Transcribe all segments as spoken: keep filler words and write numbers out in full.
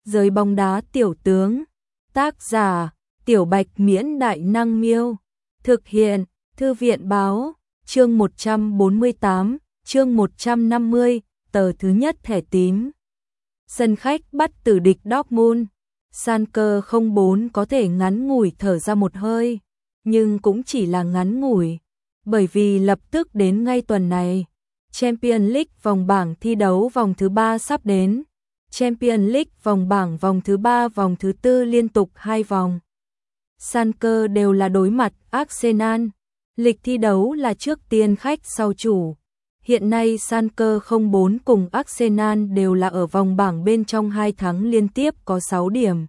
Giới bóng đá tiểu tướng. Tác giả: Tiểu Bạch Miễn Đại Năng Miêu. Thực hiện: Thư viện Báo. Chương một trăm bốn mươi tám, chương một trăm năm mươi, tờ thứ nhất thẻ tím. Sân khách bắt tử địch Dortmund. Schalke không bốn có thể ngắn ngủi thở ra một hơi, nhưng cũng chỉ là ngắn ngủi, bởi vì lập tức đến ngay tuần này, Champions League vòng bảng thi đấu vòng thứ ba sắp đến. Champions League vòng bảng vòng thứ ba vòng thứ tư liên tục hai vòng. Schalke đều là đối mặt Arsenal. Lịch thi đấu là trước tiên khách sau chủ. Hiện nay Schalke không bốn cùng Arsenal đều là ở vòng bảng bên trong hai tháng liên tiếp có sáu điểm.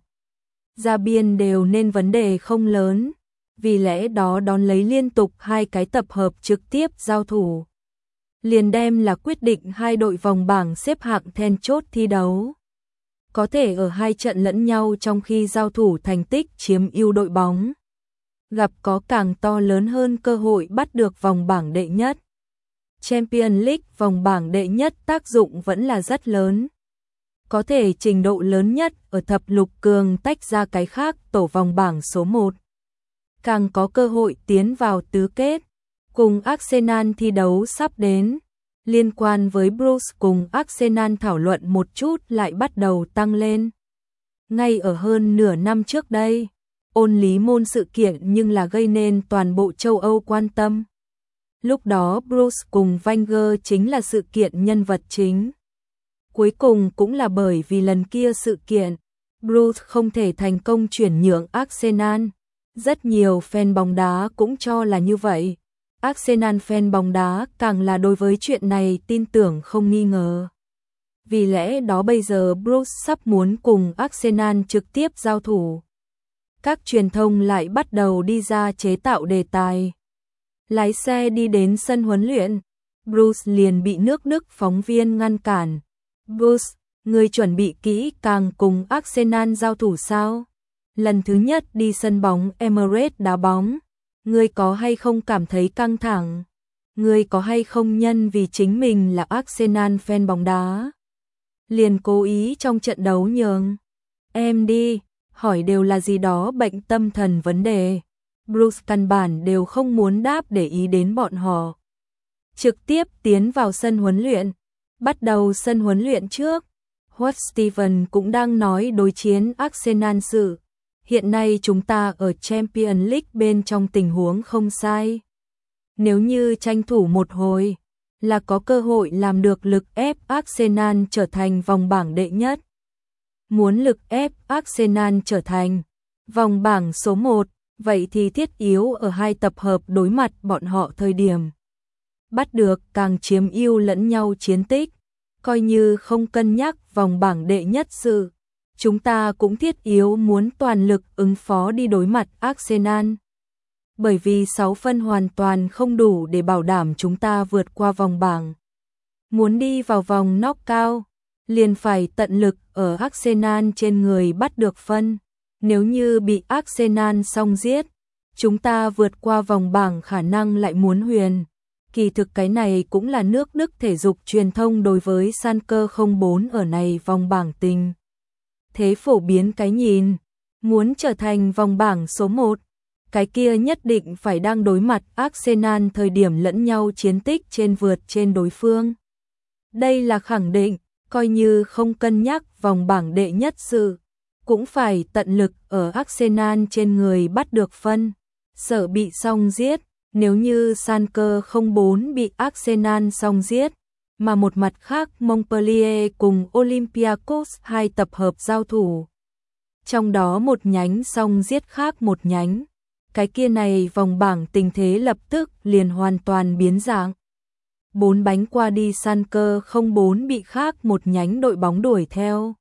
Ra biên đều nên vấn đề không lớn, vì lẽ đó đón lấy liên tục hai cái tập hợp trực tiếp giao thủ, liền đem là quyết định hai đội vòng bảng xếp hạng then chốt thi đấu. Có thể ở hai trận lẫn nhau trong khi giao thủ thành tích chiếm ưu đội bóng gặp có càng to lớn hơn cơ hội bắt được vòng bảng đệ nhất. Champions League vòng bảng đệ nhất tác dụng vẫn là rất lớn. Có thể trình độ lớn nhất ở thập lục cường tách ra cái khác tổ vòng bảng số một. Càng có cơ hội tiến vào tứ kết. Cùng Arsenal thi đấu sắp đến. Liên quan với Bruce cùng Arsenal thảo luận một chút lại bắt đầu tăng lên. Ngay ở hơn nửa năm trước đây, ôn lý môn sự kiện nhưng là gây nên toàn bộ châu Âu quan tâm. Lúc đó Bruce cùng Wenger chính là sự kiện nhân vật chính. Cuối cùng cũng là bởi vì lần kia sự kiện, Bruce không thể thành công chuyển nhượng Arsenal. Rất nhiều fan bóng đá cũng cho là như vậy. Arsenal fan bóng đá càng là đối với chuyện này tin tưởng không nghi ngờ. Vì lẽ đó bây giờ Bruce sắp muốn cùng Arsenal trực tiếp giao thủ. Các truyền thông lại bắt đầu đi ra chế tạo đề tài. Lái xe đi đến sân huấn luyện, Bruce liền bị nước Đức phóng viên ngăn cản. Bruce, người chuẩn bị kỹ càng cùng Arsenal giao thủ sao? Lần thứ nhất đi sân bóng Emirates đá bóng, ngươi có hay không cảm thấy căng thẳng? Ngươi có hay không nhân vì chính mình là Arsenal fan bóng đá, liền cố ý trong trận đấu nhường em đi, hỏi đều là gì đó bệnh tâm thần vấn đề. Bruce căn bản đều không muốn đáp để ý đến bọn họ. Trực tiếp tiến vào sân huấn luyện. Bắt đầu sân huấn luyện trước, Howard Steven cũng đang nói đối chiến Arsenal sự. Hiện nay chúng ta ở Champions League bên trong tình huống không sai. Nếu như tranh thủ một hồi, là có cơ hội làm được lực ép Arsenal trở thành vòng bảng đệ nhất. Muốn lực ép Arsenal trở thành vòng bảng số một, vậy thì thiết yếu ở hai tập hợp đối mặt bọn họ thời điểm. Bắt được càng chiếm ưu lẫn nhau chiến tích, coi như không cân nhắc vòng bảng đệ nhất sự. Chúng ta cũng thiết yếu muốn toàn lực ứng phó đi đối mặt Arsenal. Bởi vì sáu phân hoàn toàn không đủ để bảo đảm chúng ta vượt qua vòng bảng. Muốn đi vào vòng knockout, liền phải tận lực ở Arsenal trên người bắt được phân. Nếu như bị Arsenal xong giết, chúng ta vượt qua vòng bảng khả năng lại muốn huyền. Kỳ thực cái này cũng là nước Đức thể dục truyền thông đối với Schalke không bốn ở này vòng bảng tình. Thế phổ biến cái nhìn, muốn trở thành vòng bảng số một, cái kia nhất định phải đang đối mặt Arsenal thời điểm lẫn nhau chiến tích trên vượt trên đối phương. Đây là khẳng định, coi như không cân nhắc vòng bảng đệ nhất sự, cũng phải tận lực ở Arsenal trên người bắt được phân, sợ bị xong giết. Nếu như Schalke không bốn bị Arsenal xong giết, mà một mặt khác Montpellier cùng Olympiacos hai tập hợp giao thủ, trong đó một nhánh xong giết khác một nhánh, cái kia này vòng bảng tình thế lập tức liền hoàn toàn biến dạng. Bốn bánh qua đi Schalke không bốn bị khác một nhánh đội bóng đuổi theo.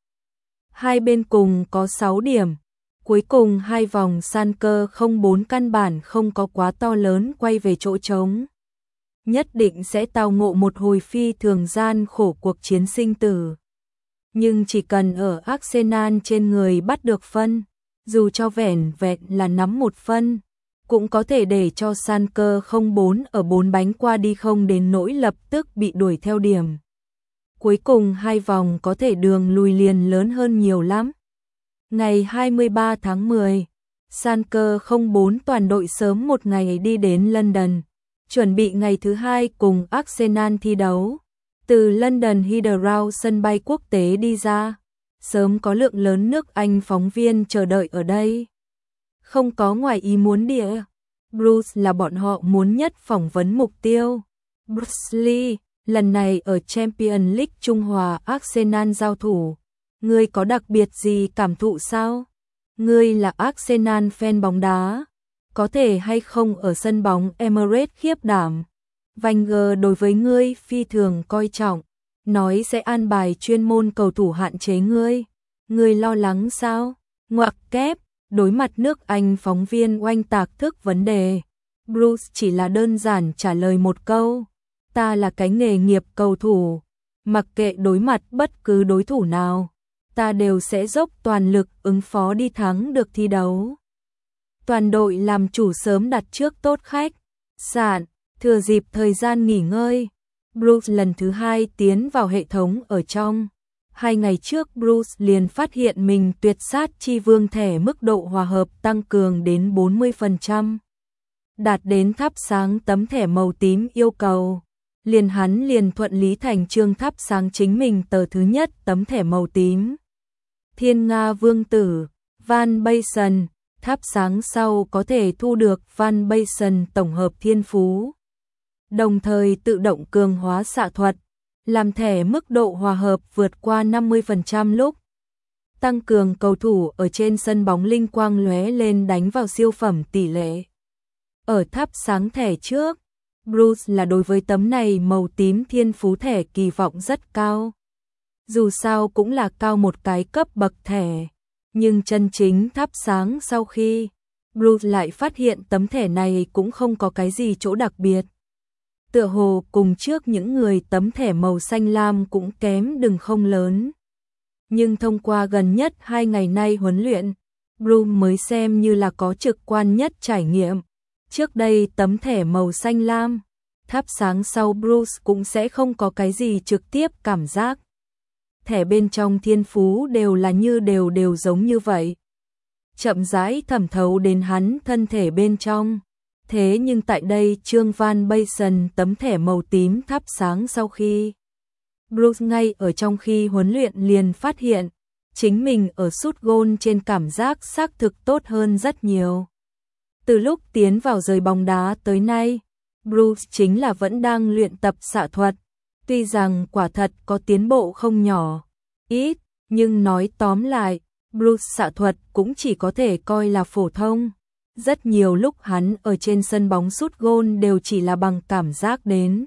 Hai bên cùng có sáu điểm. Cuối cùng hai vòng Schalke không bốn căn bản không có quá to lớn quay về chỗ trống. Nhất định sẽ tao ngộ một hồi phi thường gian khổ cuộc chiến sinh tử. Nhưng chỉ cần ở Arsenal trên người bắt được phân, dù cho vẻn vẹn là nắm một phân, cũng có thể để cho Schalke không bốn ở bốn bánh qua đi không đến nỗi lập tức bị đuổi theo điểm. Cuối cùng hai vòng có thể đường lùi liền lớn hơn nhiều lắm. Ngày hai mươi ba tháng mười, Schalke không bốn toàn đội sớm một ngày đi đến London, chuẩn bị ngày thứ hai cùng Arsenal thi đấu. Từ London Heathrow sân bay quốc tế đi ra, sớm có lượng lớn nước Anh phóng viên chờ đợi ở đây. Không có ngoài ý muốn địa, Bruce là bọn họ muốn nhất phỏng vấn mục tiêu. Bruce Lee, lần này ở Champions League Trung Hòa Arsenal giao thủ, ngươi có đặc biệt gì cảm thụ sao? Ngươi là Arsenal fan bóng đá, có thể hay không ở sân bóng Emirates khiếp đảm? Wenger đối với ngươi phi thường coi trọng, nói sẽ an bài chuyên môn cầu thủ hạn chế ngươi. Ngươi lo lắng sao? Ngoặc kép, đối mặt nước Anh phóng viên oanh tạc thức vấn đề. Bruce chỉ là đơn giản trả lời một câu. Ta là cái nghề nghiệp cầu thủ, mặc kệ đối mặt bất cứ đối thủ nào, ta đều sẽ dốc toàn lực ứng phó đi thắng được thi đấu. Toàn đội làm chủ sớm đặt trước tốt khách sạn, thừa dịp thời gian nghỉ ngơi. Bruce lần thứ hai tiến vào hệ thống ở trong. Hai ngày trước Bruce liền phát hiện mình tuyệt sát chi vương thẻ mức độ hòa hợp tăng cường đến bốn mươi phần trăm. Đạt đến thắp sáng tấm thẻ màu tím yêu cầu. Liền hắn liền thuận lý thành chương thắp sáng chính mình tờ thứ nhất tấm thẻ màu tím. Thiên Nga Vương Tử, Van Basten, thắp sáng sau có thể thu được Van Basten tổng hợp thiên phú. Đồng thời tự động cường hóa xạ thuật, làm thẻ mức độ hòa hợp vượt qua năm mươi phần trăm lúc. Tăng cường cầu thủ ở trên sân bóng linh quang lóe lên đánh vào siêu phẩm tỷ lệ. Ở thắp sáng thẻ trước, Bruce là đối với tấm này màu tím thiên phú thẻ kỳ vọng rất cao. Dù sao cũng là cao một cái cấp bậc thẻ, nhưng chân chính thắp sáng sau khi, Bruce lại phát hiện tấm thẻ này cũng không có cái gì chỗ đặc biệt. Tựa hồ cùng trước những người tấm thẻ màu xanh lam cũng kém đừng không lớn. Nhưng thông qua gần nhất hai ngày nay huấn luyện, Bruce mới xem như là có trực quan nhất trải nghiệm. Trước đây tấm thẻ màu xanh lam, thắp sáng sau Bruce cũng sẽ không có cái gì trực tiếp cảm giác. Thẻ bên trong thiên phú đều là như đều đều giống như vậy. Chậm rãi thẩm thấu đến hắn thân thể bên trong. Thế nhưng tại đây Trương Van Basten tấm thẻ màu tím thắp sáng sau khi. Bruce ngay ở trong khi huấn luyện liền phát hiện, chính mình ở sút gôn trên cảm giác xác thực tốt hơn rất nhiều. Từ lúc tiến vào giới bóng đá tới nay, Bruce chính là vẫn đang luyện tập xạ thuật, tuy rằng quả thật có tiến bộ không nhỏ, ít, nhưng nói tóm lại, Bruce xạ thuật cũng chỉ có thể coi là phổ thông. Rất nhiều lúc hắn ở trên sân bóng sút gôn đều chỉ là bằng cảm giác đến.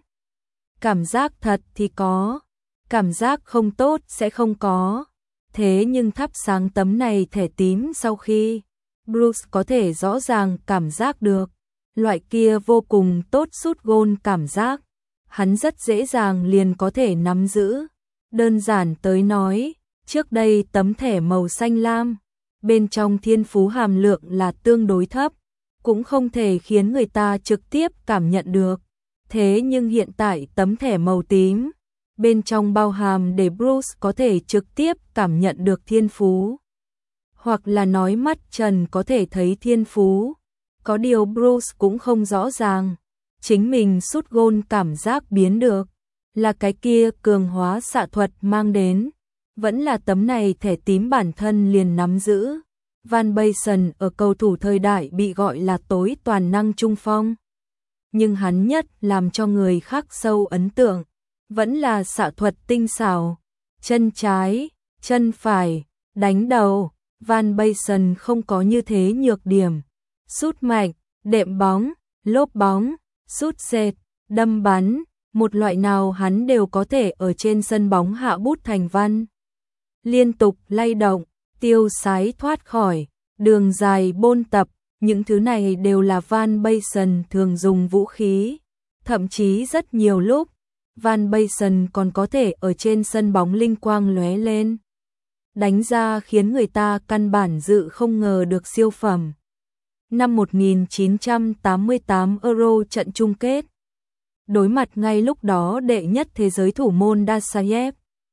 Cảm giác thật thì có, cảm giác không tốt sẽ không có. Thế nhưng thắp sáng tấm này thẻ tím sau khi, Bruce có thể rõ ràng cảm giác được. Loại kia vô cùng tốt sút gôn cảm giác, hắn rất dễ dàng liền có thể nắm giữ. Đơn giản tới nói, trước đây tấm thẻ màu xanh lam, bên trong thiên phú hàm lượng là tương đối thấp, cũng không thể khiến người ta trực tiếp cảm nhận được. Thế nhưng hiện tại tấm thẻ màu tím, bên trong bao hàm để Bruce có thể trực tiếp cảm nhận được thiên phú. Hoặc là nói mắt trần có thể thấy thiên phú. Có điều Bruce cũng không rõ ràng, chính mình sút gôn cảm giác biến được, là cái kia cường hóa xạ thuật mang đến, vẫn là tấm này thẻ tím bản thân liền nắm giữ. Van Basten ở cầu thủ thời đại bị gọi là tối toàn năng trung phong. Nhưng hắn nhất làm cho người khác sâu ấn tượng, vẫn là xạ thuật tinh xảo, chân trái, chân phải, đánh đầu. Van Basten không có như thế nhược điểm. Sút mạnh, đệm bóng, lốp bóng, sút dệt, đâm bắn, một loại nào hắn đều có thể ở trên sân bóng hạ bút thành văn. Liên tục lay động, tiêu sái thoát khỏi, đường dài bôn tập, những thứ này đều là Van Basten thường dùng vũ khí. Thậm chí rất nhiều lúc, Van Basten còn có thể ở trên sân bóng linh quang lóe lên. Đánh ra khiến người ta căn bản dự không ngờ được siêu phẩm. Năm một nghìn chín trăm tám mươi tám Euro trận chung kết. Đối mặt ngay lúc đó đệ nhất thế giới thủ môn Dasayev.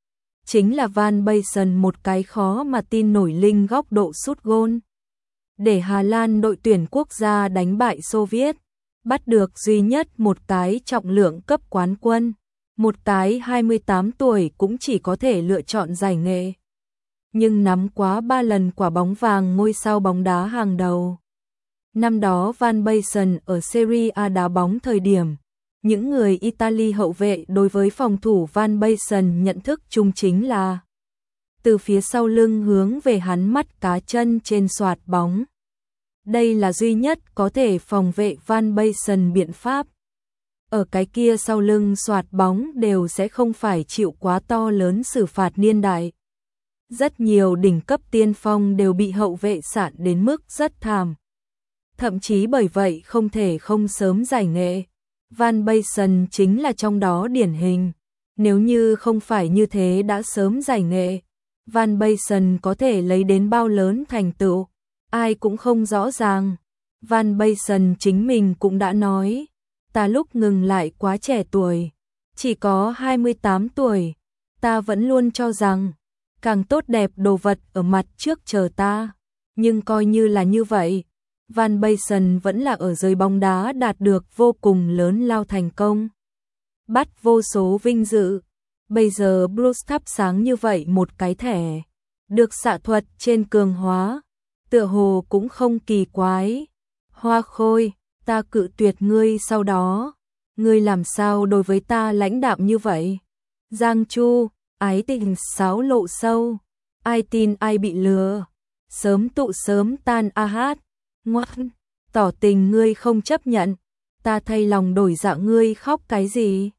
chính là Van Basten một cái khó mà tin nổi linh góc độ sút gôn. Để Hà Lan đội tuyển quốc gia đánh bại Xô Viết, bắt được duy nhất một cái trọng lượng cấp quán quân, một cái hai mươi tám tuổi cũng chỉ có thể lựa chọn giải nghệ. Nhưng nắm quá ba lần quả bóng vàng ngôi sao bóng đá hàng đầu. Năm đó Van Basten ở Serie A đá bóng thời điểm, những người Italy hậu vệ đối với phòng thủ Van Basten nhận thức chung chính là từ phía sau lưng hướng về hắn mắt cá chân trên xoạt bóng. Đây là duy nhất có thể phòng vệ Van Basten biện pháp. Ở cái kia sau lưng xoạt bóng đều sẽ không phải chịu quá to lớn xử phạt niên đại. Rất nhiều đỉnh cấp tiên phong đều bị hậu vệ sạn đến mức rất thảm. Thậm chí bởi vậy không thể không sớm giải nghệ. Van Basten chính là trong đó điển hình. Nếu như không phải như thế đã sớm giải nghệ, Van Basten có thể lấy đến bao lớn thành tựu, ai cũng không rõ ràng. Van Basten chính mình cũng đã nói, ta lúc ngừng lại quá trẻ tuổi, chỉ có hai mươi tám tuổi, ta vẫn luôn cho rằng càng tốt đẹp đồ vật ở mặt trước chờ ta, nhưng coi như là như vậy, Van Basten vẫn là ở giới bóng đá đạt được vô cùng lớn lao thành công, bắt vô số vinh dự. Bây giờ Blues thắp sáng như vậy một cái thẻ, được xạ thuật trên cường hóa, tựa hồ cũng không kỳ quái. Hoa Khôi, ta cự tuyệt ngươi sau đó, ngươi làm sao đối với ta lãnh đạm như vậy? Giang Chu, ái tình sáo lộ sâu, ai tin ai bị lừa, sớm tụ sớm tan a hát, ngoan, tỏ tình ngươi không chấp nhận, ta thay lòng đổi dạ ngươi khóc cái gì?